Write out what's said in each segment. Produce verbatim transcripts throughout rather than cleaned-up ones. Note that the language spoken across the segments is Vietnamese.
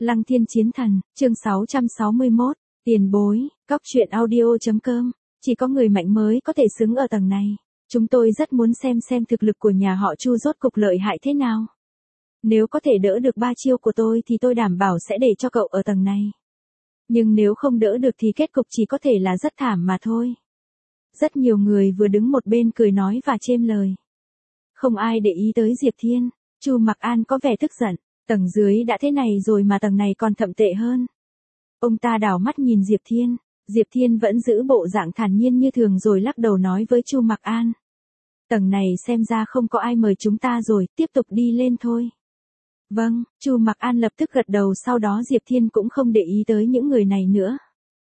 Lăng Thiên Chiến Thần, chương sáu trăm sáu mươi mốt, tiền bối, cóc truyện audio.com, chỉ có người mạnh mới có thể xứng ở tầng này. Chúng tôi rất muốn xem xem thực lực của nhà họ Chu rốt cục lợi hại thế nào. Nếu có thể đỡ được ba chiêu của tôi thì tôi đảm bảo sẽ để cho cậu ở tầng này. Nhưng nếu không đỡ được thì kết cục chỉ có thể là rất thảm mà thôi. Rất nhiều người vừa đứng một bên cười nói và chêm lời. Không ai để ý tới Diệp Thiên, Chu Mặc An có vẻ tức giận, tầng dưới đã thế này rồi mà tầng này còn thậm tệ hơn. Ông ta đảo mắt nhìn Diệp Thiên, Diệp Thiên vẫn giữ bộ dạng thản nhiên như thường rồi lắc đầu nói với Chu Mặc An. Tầng này xem ra không có ai mời chúng ta rồi, tiếp tục đi lên thôi. Vâng, Chu Mặc An lập tức gật đầu, sau đó Diệp Thiên cũng không để ý tới những người này nữa.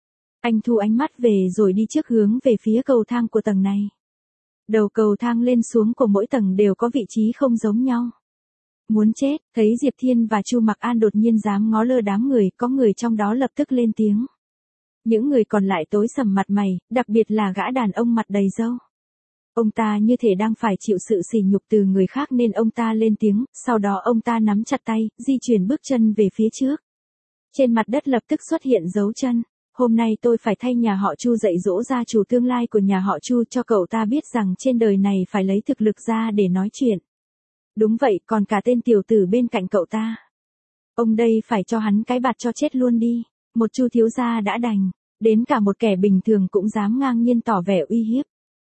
Anh thu ánh mắt về rồi đi trước hướng về phía cầu thang của tầng này. Đầu cầu thang lên xuống của mỗi tầng đều có vị trí không giống nhau. Muốn chết, thấy Diệp Thiên và Chu Mặc An đột nhiên dám ngó lơ đám người, có người trong đó lập tức lên tiếng. Những người còn lại tối sầm mặt mày, đặc biệt là gã đàn ông mặt đầy râu. Ông ta như thể đang phải chịu sự sỉ nhục từ người khác nên ông ta lên tiếng, sau đó ông ta nắm chặt tay, di chuyển bước chân về phía trước. Trên mặt đất lập tức xuất hiện dấu chân. Hôm nay tôi phải thay nhà họ Chu dạy dỗ gia chủ tương lai của nhà họ Chu cho cậu ta biết rằng trên đời này phải lấy thực lực ra để nói chuyện. Đúng vậy, còn cả tên tiểu tử bên cạnh cậu ta. Ông đây phải cho hắn cái bạt cho chết luôn đi. Một Chu thiếu gia đã đành, đến cả một kẻ bình thường cũng dám ngang nhiên tỏ vẻ uy hiếp.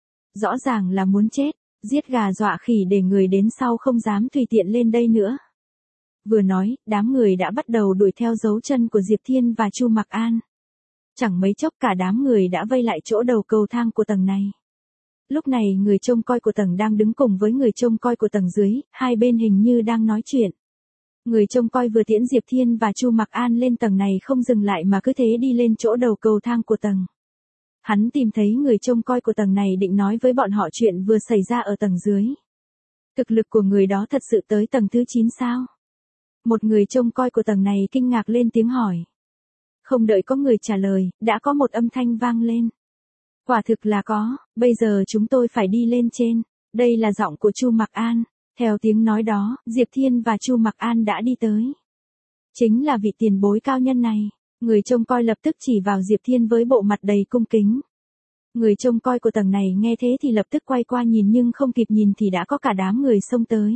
Rõ ràng là muốn chết, giết gà dọa khỉ để người đến sau không dám tùy tiện lên đây nữa. Vừa nói, đám người đã bắt đầu đuổi theo dấu chân của Diệp Thiên và Chu Mặc An. Chẳng mấy chốc cả đám người đã vây lại chỗ đầu cầu thang của tầng này. Lúc này người trông coi của tầng đang đứng cùng với người trông coi của tầng dưới, hai bên hình như đang nói chuyện. Người trông coi vừa tiễn Diệp Thiên và Chu Mặc An lên tầng này không dừng lại mà cứ thế đi lên chỗ đầu cầu thang của tầng. Hắn tìm thấy người trông coi của tầng này định nói với bọn họ chuyện vừa xảy ra ở tầng dưới. Thực lực của người đó thật sự tới tầng thứ chín sao? Một người trông coi của tầng này kinh ngạc lên tiếng hỏi. Không đợi có người trả lời, đã có một âm thanh vang lên. Quả thực là có, bây giờ chúng tôi phải đi lên trên. Đây là giọng của Chu Mặc An. Theo tiếng nói đó, Diệp Thiên và Chu Mặc An đã đi tới. Chính là vị tiền bối cao nhân này. Người trông coi lập tức chỉ vào Diệp Thiên với bộ mặt đầy cung kính. Người trông coi của tầng này nghe thế thì lập tức quay qua nhìn nhưng không kịp nhìn thì đã có cả đám người xông tới.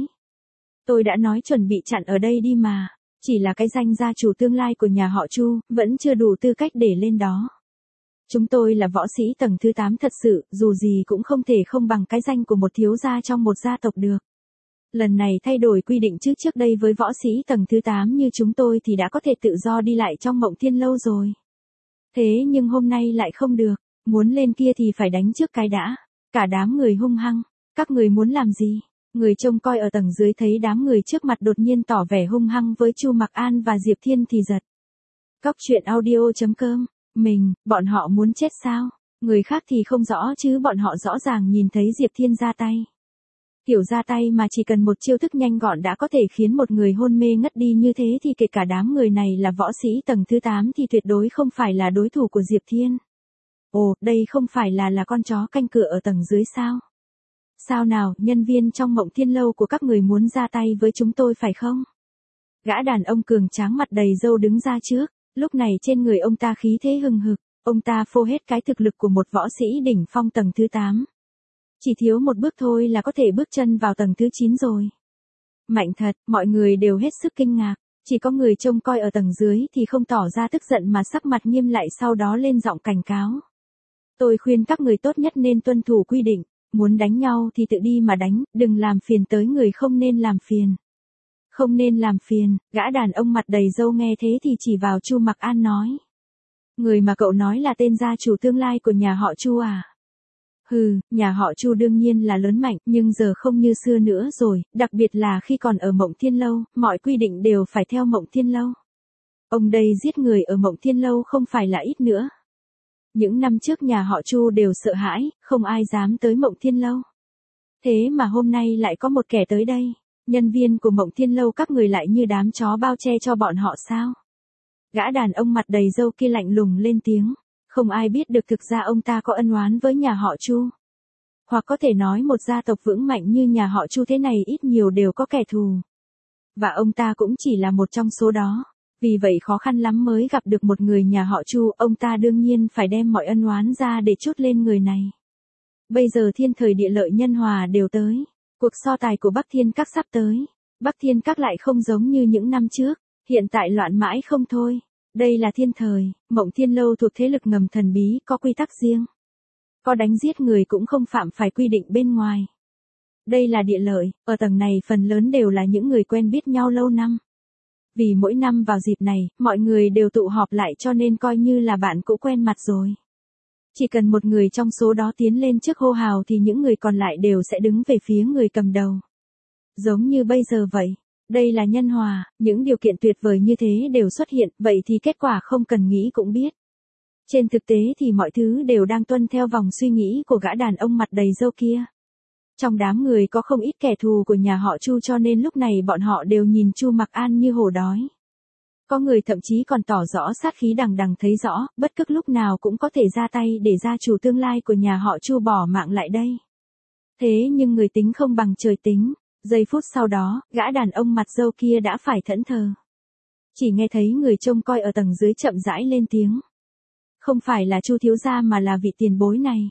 Tôi đã nói chuẩn bị chặn ở đây đi mà. Chỉ là cái danh gia chủ tương lai của nhà họ Chu, vẫn chưa đủ tư cách để lên đó. Chúng tôi là võ sĩ tầng thứ tám thật sự, dù gì cũng không thể không bằng cái danh của một thiếu gia trong một gia tộc được. Lần này thay đổi quy định chứ trước đây với võ sĩ tầng thứ tám như chúng tôi thì đã có thể tự do đi lại trong Mộng Thiên Lâu rồi. Thế nhưng hôm nay lại không được, muốn lên kia thì phải đánh trước cái đã. Cả đám người hung hăng, các người muốn làm gì? Người trông coi ở tầng dưới thấy đám người trước mặt đột nhiên tỏ vẻ hung hăng với Chu Mặc An và Diệp Thiên thì giật. Cóc truyện audio.com, mình, bọn họ muốn chết sao? Người khác thì không rõ chứ bọn họ rõ ràng nhìn thấy Diệp Thiên ra tay. Kiểu ra tay mà chỉ cần một chiêu thức nhanh gọn đã có thể khiến một người hôn mê ngất đi như thế thì kể cả đám người này là võ sĩ tầng thứ tám thì tuyệt đối không phải là đối thủ của Diệp Thiên. Ồ, đây không phải là là con chó canh cửa ở tầng dưới sao? Sao nào, nhân viên trong Mộng Thiên Lâu của các người muốn ra tay với chúng tôi phải không? Gã đàn ông cường tráng mặt đầy râu đứng ra trước, lúc này trên người ông ta khí thế hừng hực, ông ta phô hết cái thực lực của một võ sĩ đỉnh phong tầng thứ tám. Chỉ thiếu một bước thôi là có thể bước chân vào tầng thứ chín rồi. Mạnh thật, mọi người đều hết sức kinh ngạc, chỉ có người trông coi ở tầng dưới thì không tỏ ra tức giận mà sắc mặt nghiêm lại sau đó lên giọng cảnh cáo. Tôi khuyên các người tốt nhất nên tuân thủ quy định. Muốn đánh nhau thì tự đi mà đánh, đừng làm phiền tới người không nên làm phiền. Không nên làm phiền, gã đàn ông mặt đầy râu nghe thế thì chỉ vào Chu Mặc An nói. Người mà cậu nói là tên gia chủ tương lai của nhà họ Chu à? Hừ, nhà họ Chu đương nhiên là lớn mạnh, nhưng giờ không như xưa nữa rồi, đặc biệt là khi còn ở Mộng Thiên Lâu, mọi quy định đều phải theo Mộng Thiên Lâu. Ông đây giết người ở Mộng Thiên Lâu không phải là ít nữa. Những năm trước nhà họ Chu đều sợ hãi, không ai dám tới Mộng Thiên Lâu. Thế mà hôm nay lại có một kẻ tới đây, nhân viên của Mộng Thiên Lâu các người lại như đám chó bao che cho bọn họ sao? Gã đàn ông mặt đầy râu kia lạnh lùng lên tiếng, không ai biết được thực ra ông ta có ân oán với nhà họ Chu. Hoặc có thể nói một gia tộc vững mạnh như nhà họ Chu thế này ít nhiều đều có kẻ thù. Và ông ta cũng chỉ là một trong số đó. Vì vậy khó khăn lắm mới gặp được một người nhà họ Chu, ông ta đương nhiên phải đem mọi ân oán ra để trút lên người này. Bây giờ thiên thời địa lợi nhân hòa đều tới, cuộc so tài của Bắc Thiên Các sắp tới. Bắc Thiên Các lại không giống như những năm trước, hiện tại loạn mãi không thôi. Đây là thiên thời, Mộng Thiên Lâu thuộc thế lực ngầm thần bí, có quy tắc riêng. Có đánh giết người cũng không phạm phải quy định bên ngoài. Đây là địa lợi, ở tầng này phần lớn đều là những người quen biết nhau lâu năm. Vì mỗi năm vào dịp này, mọi người đều tụ họp lại cho nên coi như là bạn cũ quen mặt rồi. Chỉ cần một người trong số đó tiến lên trước hô hào thì những người còn lại đều sẽ đứng về phía người cầm đầu. Giống như bây giờ vậy. Đây là nhân hòa, những điều kiện tuyệt vời như thế đều xuất hiện, vậy thì kết quả không cần nghĩ cũng biết. Trên thực tế thì mọi thứ đều đang tuân theo vòng suy nghĩ của gã đàn ông mặt đầy râu kia. Trong đám người có không ít kẻ thù của nhà họ Chu cho nên lúc này bọn họ đều nhìn Chu Mặc An như hổ đói. Có người thậm chí còn tỏ rõ sát khí đằng đằng thấy rõ, bất cứ lúc nào cũng có thể ra tay để gia chủ tương lai của nhà họ Chu bỏ mạng lại đây. Thế nhưng người tính không bằng trời tính, giây phút sau đó, gã đàn ông mặt râu kia đã phải thẫn thờ. Chỉ nghe thấy người trông coi ở tầng dưới chậm rãi lên tiếng. Không phải là Chu thiếu gia mà là vị tiền bối này.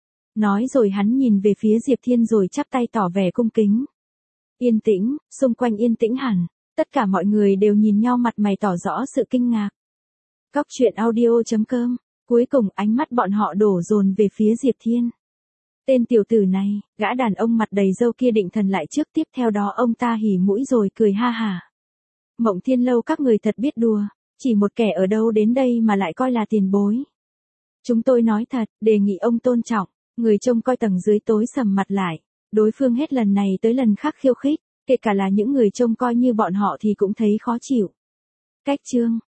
Nói rồi hắn nhìn về phía Diệp Thiên rồi chắp tay tỏ vẻ cung kính. Yên tĩnh, xung quanh yên tĩnh hẳn, tất cả mọi người đều nhìn nhau mặt mày tỏ rõ sự kinh ngạc. Cóc truyện audio chấm com, cuối cùng ánh mắt bọn họ đổ dồn về phía Diệp Thiên. Tên tiểu tử này, gã đàn ông mặt đầy râu kia định thần lại trước, tiếp theo đó ông ta hỉ mũi rồi cười ha hả. Mộng Thiên Lâu các người thật biết đùa, chỉ một kẻ ở đâu đến đây mà lại coi là tiền bối. Chúng tôi nói thật, đề nghị ông tôn trọng. Người trông coi tầng dưới tối sầm mặt lại, đối phương hết lần này tới lần khác khiêu khích, kể cả là những người trông coi như bọn họ thì cũng thấy khó chịu. Cách chương